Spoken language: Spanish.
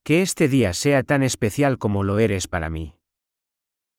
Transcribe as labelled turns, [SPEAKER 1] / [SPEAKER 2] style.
[SPEAKER 1] Que este día sea tan especial como lo eres para mí.